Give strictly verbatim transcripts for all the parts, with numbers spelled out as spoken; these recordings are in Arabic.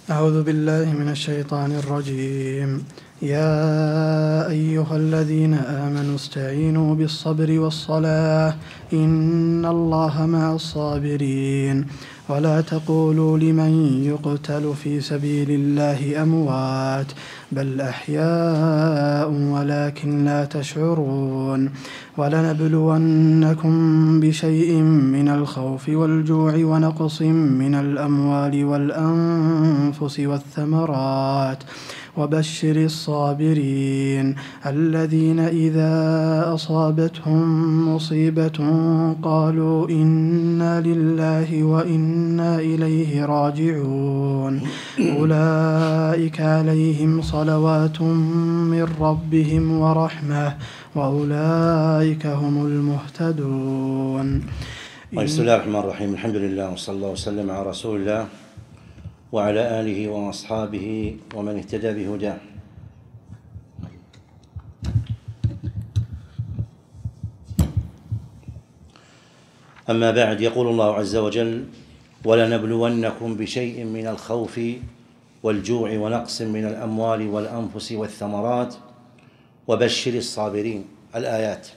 أعوذ بالله من الشيطان الرجيم. يا أيها الذين آمنوا استعينوا بالصبر والصلاة إن الله مع الصابرين ولا تقولوا لمن يقتل في سبيل الله أموات بل أحياء ولكن لا تشعرون ولنبلونكم بشيء من الخوف والجوع ونقص من الأموال والأنفس والثمرات وبشر الصابرين الذين إذا أصابتهم مصيبة قالوا إنا لله وإنا إليه راجعون أولئك عليهم صلوات من ربهم ورحمة وأولئك هم المهتدون. بسم الله الرحمن الرحيم. الحمد لله وصلى الله وسلم على رسول الله وعلى آله وأصحابه ومن اهتدى بهداه. أما بعد، يقول الله عز وجل: ولنبلونكم بشيء من الخوف والجوع ونقص من الأموال والأنفس والثمرات وبشر الصابرين. الآيات.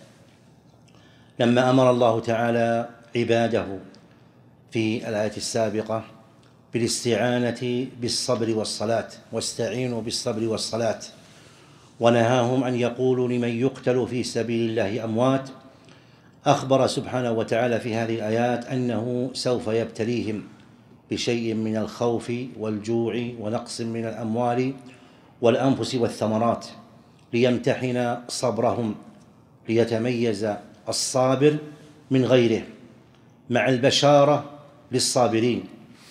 لما أمر الله تعالى عباده في الآية السابقة بالاستعانة بالصبر والصلاة، واستعينوا بالصبر والصلاة، ونهاهم أن يقولوا لمن يقتل في سبيل الله أموات، أخبر سبحانه وتعالى في هذه الآيات أنه سوف يبتليهم بشيء من الخوف والجوع ونقص من الأموال والأنفس والثمرات ليمتحن صبرهم، ليتميز الصابر من غيره، مع البشارة للصابرين.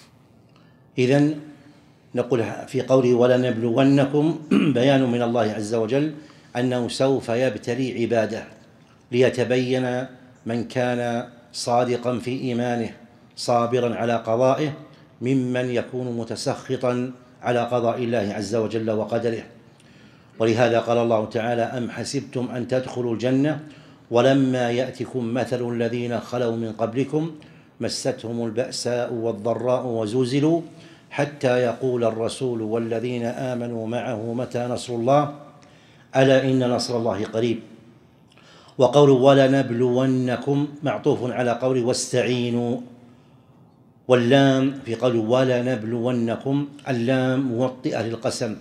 إذن نقول في قوله ولنبلونكم بيان من الله عز وجل أنه سوف يبتلي عباده ليتبين من كان صادقا في إيمانه صابرا على قضائه ممن يكون متسخطا على قضاء الله عز وجل وقدره. ولهذا قال الله تعالى: أم حسبتم أن تدخلوا الجنة ولما يأتكم مثل الذين خلوا من قبلكم مستهم البأساء والضراء وزلزلوا حتى يقول الرسول والذين آمنوا معه متى نصر الله ألا إن نصر الله قريب. وقول ولنبلونكم معطوف على قول واستعينوا، واللام في قول ولنبلونكم اللام موطئة للقسم،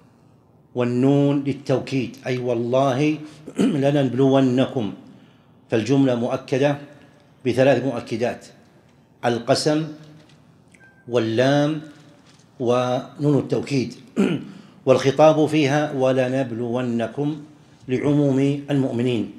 والنون للتوكيد، أي والله لنبلونكم. فالجملة مؤكدة بثلاث مؤكدات: القسم واللام ونون التوكيد. والخطاب فيها ولنبلونكم لعموم المؤمنين.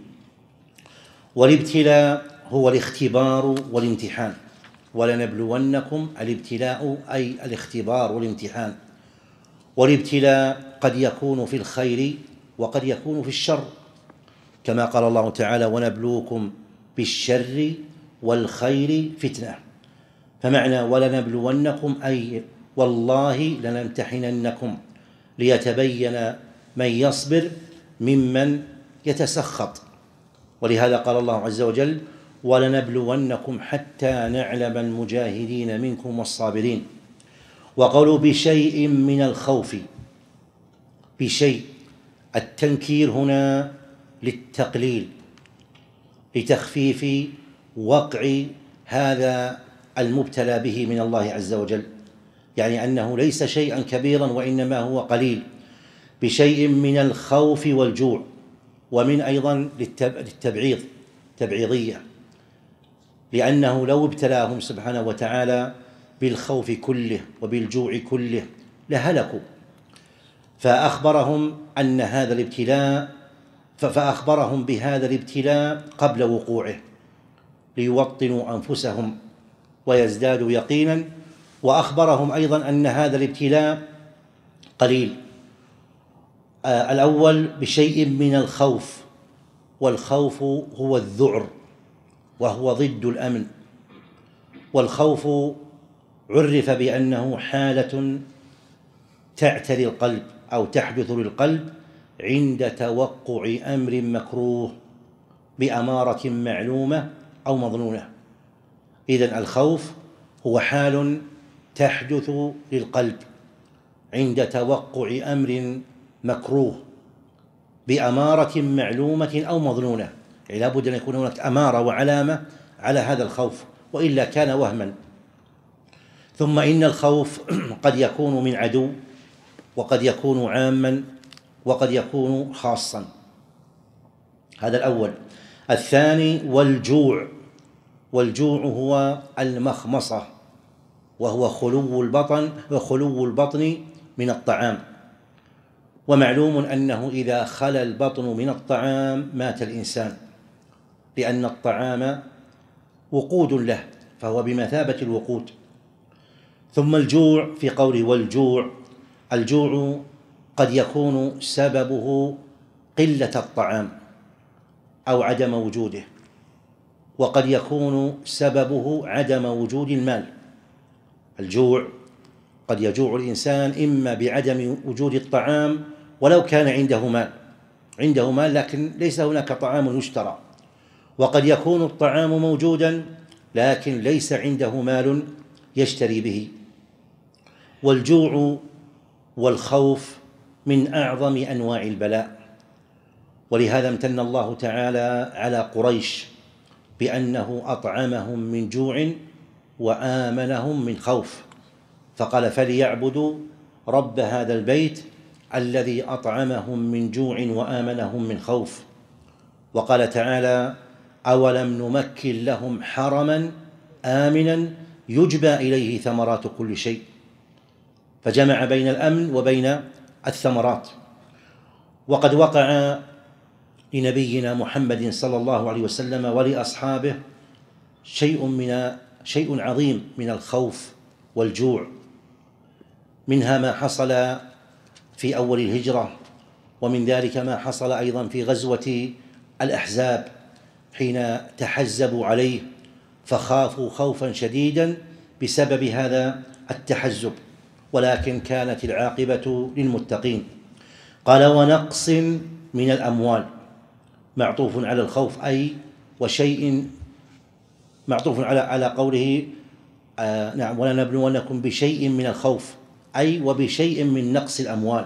والابتلاء هو الاختبار والامتحان. ولنبلونكم الابتلاء أي الاختبار والامتحان. والابتلاء قد يكون في الخير وقد يكون في الشر، كما قال الله تعالى: ونبلوكم بالشر والخير فتنة. فمعنى ولنبلونكم أي والله لنمتحننكم ليتبين من يصبر ممن يتسخط. ولهذا قال الله عز وجل: ولنبلونكم حتى نعلم المجاهدين منكم والصابرين. وقالوا بشيء من الخوف، بشيء، التنكير هنا للتقليل لتخفيف وقع هذا المبتلى به من الله عز وجل، يعني أنه ليس شيئا كبيرا وإنما هو قليل. بشيء من الخوف والجوع، ومن أيضا للتبعيض، تبعيضية، لأنه لو ابتلاهم سبحانه وتعالى بالخوف كله وبالجوع كله لهلكوا، فأخبرهم أن هذا الابتلاء فأخبرهم بهذا الابتلاء قبل وقوعه ليوطنوا أنفسهم ويزدادوا يقينا. وأخبرهم أيضا أن هذا الابتلاء قليل. آه الأول بشيء من الخوف، والخوف هو الذعر وهو ضد الأمن. والخوف عرف بأنه حالة تعتري القلب أو تحدث للقلب عند توقع أمر مكروه بأمارة معلومة أو مظنونة. إذن الخوف هو حال تحدث للقلب عند توقع أمر مكروه بأمارة معلومة أو مظنونة، يعني لابد أن يكون هناك أمارة وعلامة على هذا الخوف، وإلا كان وهما. ثم إن الخوف قد يكون من عدو، وقد يكون عاما، وقد يكون خاصا. هذا الأول. الثاني والجوع. والجوع هو المخمصة، وهو خلو البطن وخلو البطن من الطعام. ومعلوم أنه إذا خلا البطن من الطعام مات الإنسان، لأن الطعام وقود له، فهو بمثابة الوقود. ثم الجوع في قوله والجوع، الجوع قد يكون سببه قلة الطعام أو عدم وجوده، وقد يكون سببه عدم وجود المال. الجوع قد يجوع الإنسان إما بعدم وجود الطعام ولو كان عنده مال، عنده مال لكن ليس هناك طعام يشترى، وقد يكون الطعام موجودا لكن ليس عنده مال يشتري به. والجوع والخوف من أعظم أنواع البلاء، ولهذا امتن الله تعالى على قريش بأنه أطعمهم من جوع وآمنهم من خوف، فقال فليعبدوا رب هذا البيت الذي أطعمهم من جوع وآمنهم من خوف. وقال تعالى أولم نمكن لهم حرما آمنا يجبى إليه ثمرات كل شيء، فجمع بين الأمن وبين الثمرات. وقد وقع لنبينا محمد صلى الله عليه وسلم ولأصحابه شيء من شيء عظيم من الخوف والجوع، منها ما حصل في أول الهجرة، ومن ذلك ما حصل أيضا في غزوة الأحزاب حين تحزبوا عليه فخافوا خوفا شديدا بسبب هذا التحزب، ولكن كانت العاقبة للمتقين. قال ونقص من الأموال، معطوف على الخوف أي وشيء، معطوف على على قوله آه نعم ولنبلونكم بشيء من الخوف أي وبشيء من نقص الأموال.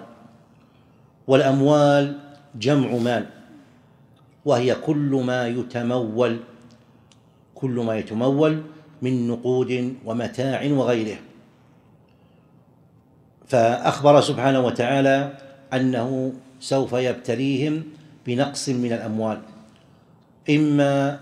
والأموال جمع مال، وهي كل ما يتمول كل ما يتمول من نقود ومتاع وغيره. فأخبر سبحانه وتعالى أنه سوف يبتليهم بنقص من الأموال، إما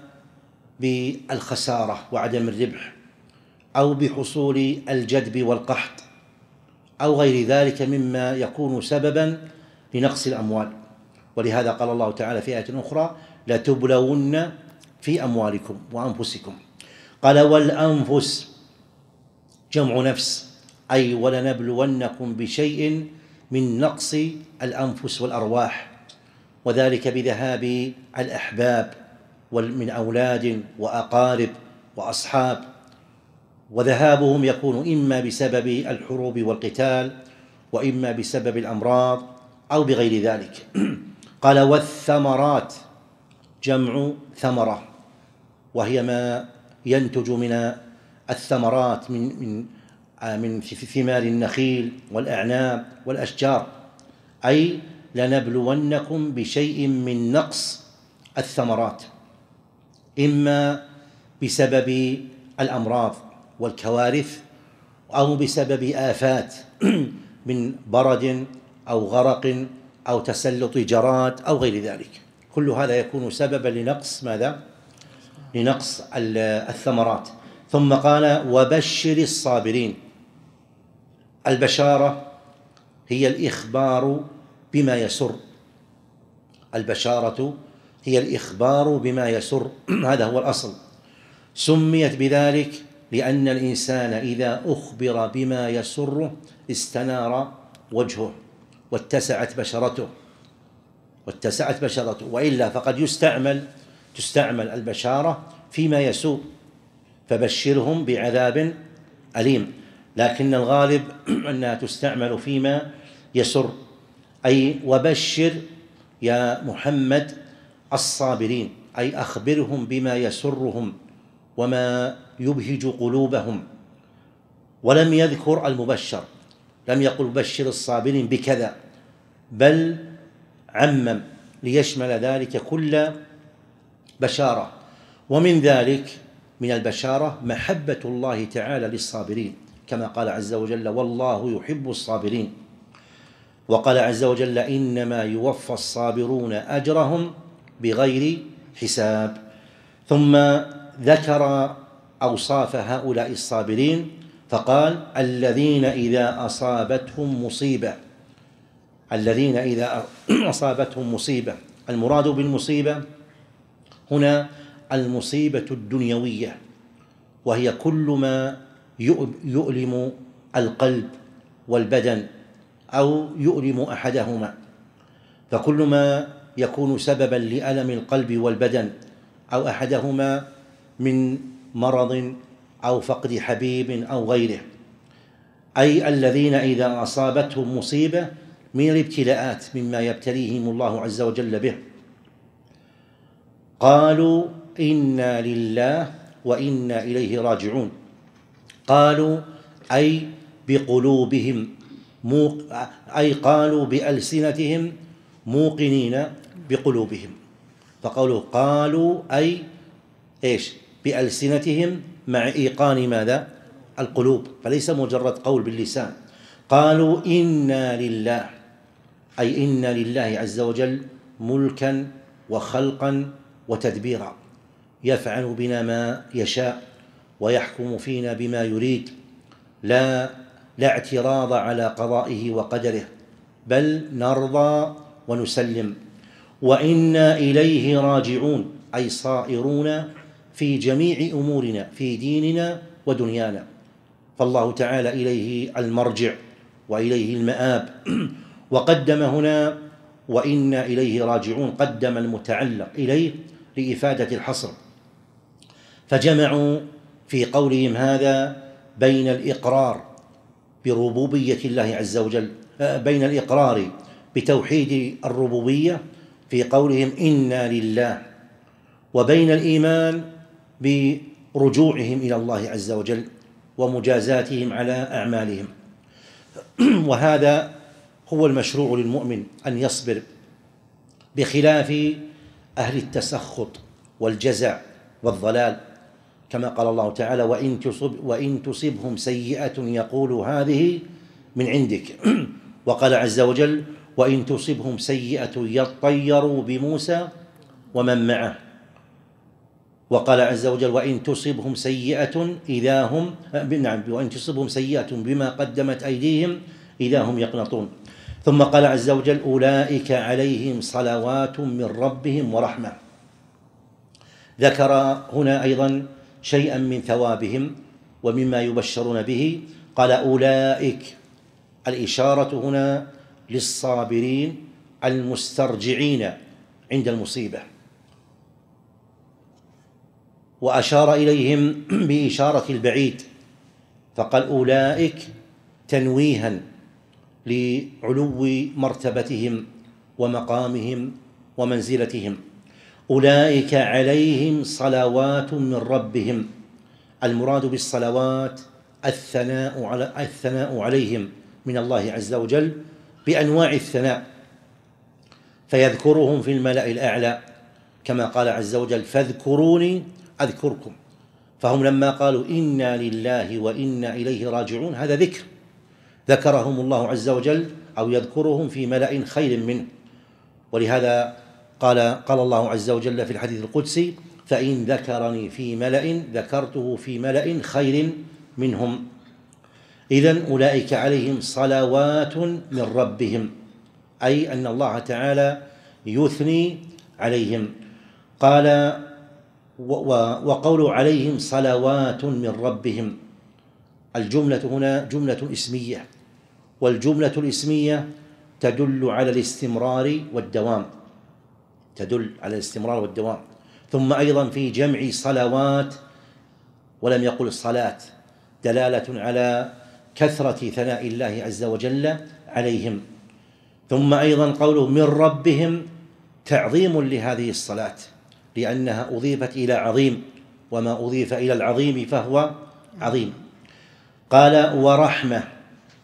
بالخسارة وعدم الربح، أو بحصول الجدب والقحط، أو غير ذلك مما يكون سببا لنقص الأموال. ولهذا قال الله تعالى في آية أخرى لتبلون في أموالكم وأنفسكم. قال والأنفس جمع نفس أي ولنبلونكم بشيء من نقص الأنفس والأرواح، وذلك بذهاب الأحباب من أولاد وأقارب وأصحاب، وذهابهم يكون إما بسبب الحروب والقتال، وإما بسبب الأمراض أو بغير ذلك. قال والثمرات جمع ثمرة، وهي ما ينتج من الثمرات من من من ثمار النخيل والأعناب والأشجار، أي لنبلونكم بشيء من نقص الثمرات، إما بسبب الأمراض والكوارث، أو بسبب آفات من برد أو غرق أو تسلط جراد أو غير ذلك. كل هذا يكون سببا لنقص ماذا؟ لنقص الثمرات. ثم قال وبشر الصابرين. البشارة هي الإخبار بما يسر، البشارة هي الإخبار بما يسر، هذا هو الأصل. سميت بذلك لأن الإنسان إذا أخبر بما يسره استنار وجهه واتسعت بشرته واتسعت بشرته وإلا فقد يستعمل تستعمل البشارة فيما يسوء، فبشرهم بعذاب أليم، لكن الغالب أنها تستعمل فيما يسر، أي وبشر يا محمد الصابرين، أي أخبرهم بما يسرهم وما يبهج قلوبهم. ولم يذكر المبشر، لم يقل بشر الصابرين بكذا، بل عمم ليشمل ذلك كل بشارة. ومن ذلك من البشارة محبة الله تعالى للصابرين، كما قال عز وجل: والله يحب الصابرين. وقال عز وجل: إنما يوفى الصابرون أجرهم بغير حساب. ثم ذكر أوصاف هؤلاء الصابرين فقال: الذين إذا أصابتهم مصيبة. الذين إذا أصابتهم مصيبة، المراد بالمصيبة هنا المصيبة الدنيوية، وهي كل ما يؤلم القلب والبدن أو يؤلم أحدهما، فكل ما يكون سببا لألم القلب والبدن أو أحدهما من مرض أو فقد حبيب أو غيره، أي الذين إذا أصابتهم مصيبة من الابتلاءات مما يبتليهم الله عز وجل به قالوا: إنا لله وإنا إليه راجعون. قالوا أي بقلوبهم، أي قالوا بألسنتهم موقنين بقلوبهم، فقالوا قالوا أي إيش؟ بألسنتهم مع إيقان ماذا؟ القلوب، فليس مجرد قول باللسان. قالوا إنا لله، أي إن لله عز وجل ملكا وخلقا وتدبيرا، يفعل بنا ما يشاء ويحكم فينا بما يريد، لا لا اعتراض على قضائه وقدره، بل نرضى ونسلم. وإنا إليه راجعون، أي صائرون في جميع أمورنا في ديننا ودنيانا، فالله تعالى إليه المرجع وإليه المآب. وقدم هنا وإنا إليه راجعون، قدم المتعلق إليه لإفادة الحصر، فجمعوا في قولهم هذا بين الإقرار بربوبية الله عز وجل، بين الإقرار بتوحيد الربوبية في قولهم إنا لله، وبين الإيمان برجوعهم إلى الله عز وجل ومجازاتهم على أعمالهم. وهذا هو المشروع للمؤمن أن يصبر، بخلاف أهل التسخط والجزع والضلال، كما قال الله تعالى: وإن تصب وإن تصبهم سيئة يقولوا هذه من عندك. وقال عز وجل: وإن تصبهم سيئة يطيروا بموسى ومن معه. وقال عز وجل: وإن تصبهم سيئة إذا هم نعم وإن تصبهم سيئة بما قدمت أيديهم إذا هم يقنطون. ثم قال عز وجل: أولئك عليهم صلوات من ربهم ورحمة. ذكر هنا أيضا شيئا من ثوابهم ومما يبشرون به، قال: أولئك، الإشارة هنا للصابرين المسترجعين عند المصيبة، وأشار إليهم بإشارة البعيد فقال: أولئك تنويها لعلو مرتبتهم ومقامهم ومنزلتهم. أولئك عليهم صلوات من ربهم، المراد بالصلوات الثناء على الثناء عليهم من الله عز وجل بأنواع الثناء، فيذكرهم في الملأ الأعلى كما قال عز وجل: فاذكروني أذكركم. فهم لما قالوا إنا لله وإنا إليه راجعون، هذا ذكر، ذكرهم الله عز وجل أو يذكرهم في ملأ خير منه. ولهذا قال قال الله عز وجل في الحديث القدسي: فإن ذكرني في ملأ ذكرته في ملأ خير منهم. إذن أولئك عليهم صلوات من ربهم، أي أن الله تعالى يثني عليهم. قال: وقول عليهم صلوات من ربهم، الجملة هنا جملة اسمية، والجملة الاسمية تدل على الاستمرار والدوام، تدل على الاستمرار والدوام. ثم أيضا في جمع صلوات ولم يقل صلاة، دلالة على كثرة ثناء الله عز وجل عليهم. ثم أيضا قوله من ربهم تعظيم لهذه الصلاة، لأنها أضيفت إلى عظيم، وما أضيف إلى العظيم فهو عظيم. قال: ورحمة،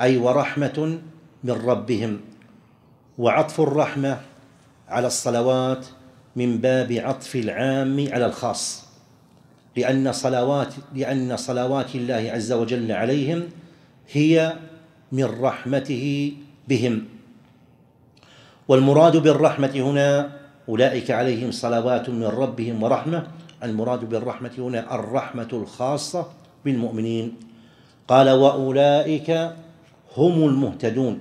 أي ورحمة من ربهم. وعطف الرحمة على الصلوات من باب عطف العام على الخاص، لأن صلوات لأن صلوات الله عز وجل عليهم هي من رحمته بهم. والمراد بالرحمة هنا أولئك عليهم صلوات من ربهم ورحمة، المراد بالرحمة هنا الرحمة الخاصة بالمؤمنين. قال وأولئك هم المهتدون،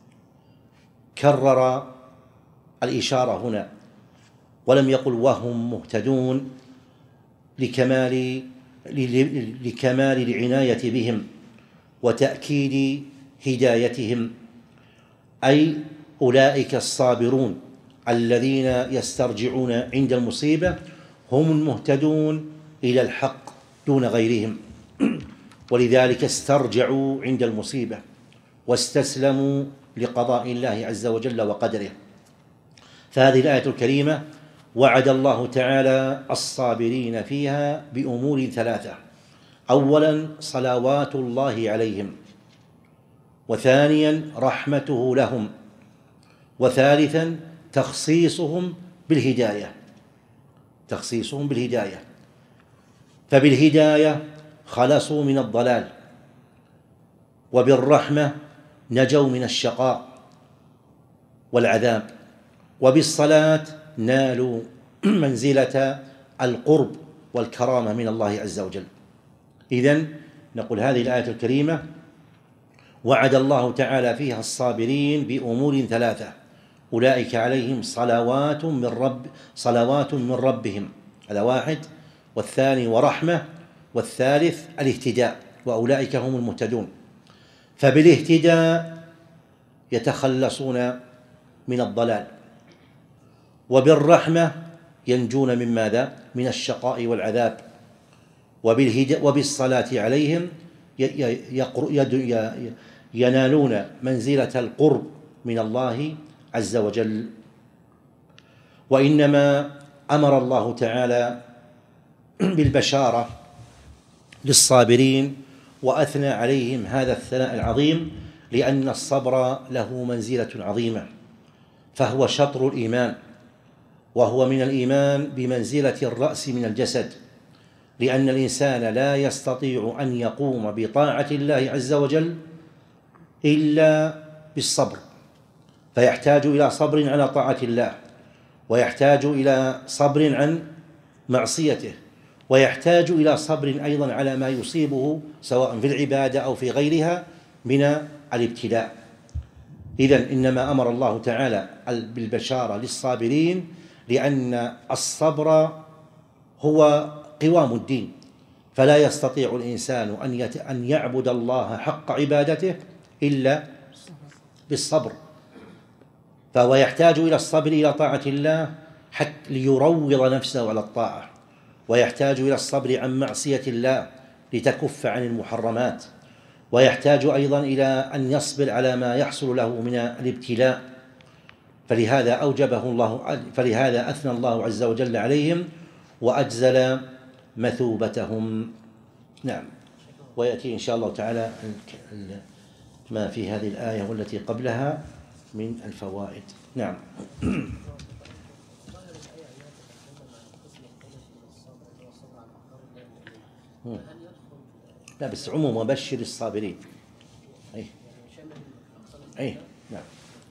كرر الإشارة هنا ولم يقل وهم مهتدون لكمال لكمال العناية بهم وتأكيد هدايتهم، أي أولئك الصابرون الذين يسترجعون عند المصيبة هم المهتدون إلى الحق دون غيرهم، ولذلك استرجعوا عند المصيبة واستسلموا لقضاء الله عز وجل وقدره. فهذه الآية الكريمة وعد الله تعالى الصابرين فيها بأمور ثلاثة: أولا صلوات الله عليهم، وثانيا رحمته لهم، وثالثا تخصيصهم بالهداية تخصيصهم بالهداية فبالهداية خلصوا من الضلال، وبالرحمة نجوا من الشقاء والعذاب، وبالصلاة نالوا منزلة القرب والكرامة من الله عز وجل. إذن نقول هذه الآية الكريمة وعد الله تعالى فيها الصابرين بأمور ثلاثة: أولئك عليهم صلوات من رب صلوات من ربهم، هذا واحد، والثاني ورحمة، والثالث الاهتداء، وأولئك هم المهتدون. فبالاهتداء يتخلصون من الضلال، وبالرحمة ينجون من ماذا؟ من الشقاء والعذاب، وبالصلاة عليهم ينالون منزلة القرب من الله عز وجل. وإنما أمر الله تعالى بالبشارة للصابرين وأثنى عليهم هذا الثناء العظيم لأن الصبر له منزلة عظيمة، فهو شطر الإيمان، وهو من الإيمان بمنزلة الرأس من الجسد، لأن الإنسان لا يستطيع أن يقوم بطاعة الله عز وجل إلا بالصبر، فيحتاج إلى صبر على طاعة الله، ويحتاج إلى صبر عن معصيته، ويحتاج إلى صبر أيضا على ما يصيبه سواء في العبادة أو في غيرها من الابتلاء. إذن إنما أمر الله تعالى بالبشارة للصابرين لأن الصبر هو قوام الدين، فلا يستطيع الإنسان أن يعبد الله حق عبادته إلا بالصبر، فهو يحتاج إلى الصبر إلى طاعة الله حتى ليروض نفسه على الطاعة، ويحتاج إلى الصبر عن معصية الله لتكف عن المحرمات، ويحتاج أيضا إلى أن يصبر على ما يحصل له من الابتلاء، فلهذا أوجبه الله فلهذا أثنى الله عز وجل عليهم وأجزل مثوبتهم. نعم. ويأتي إن شاء الله تعالى ما في هذه الآية والتي قبلها من الفوائد. نعم. لا بس عموم وبشر الصابرين. أي أي نعم.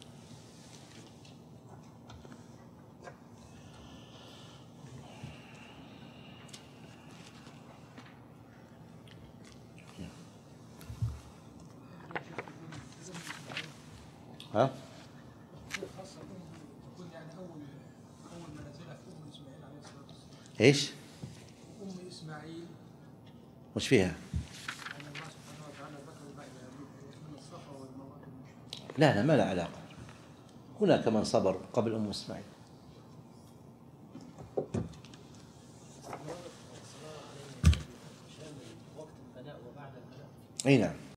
ها؟ ايش؟ ام اسماعيل وش فيها؟ لا لا ما لا علاقة، هناك من صبر قبل ام اسماعيل. اي نعم.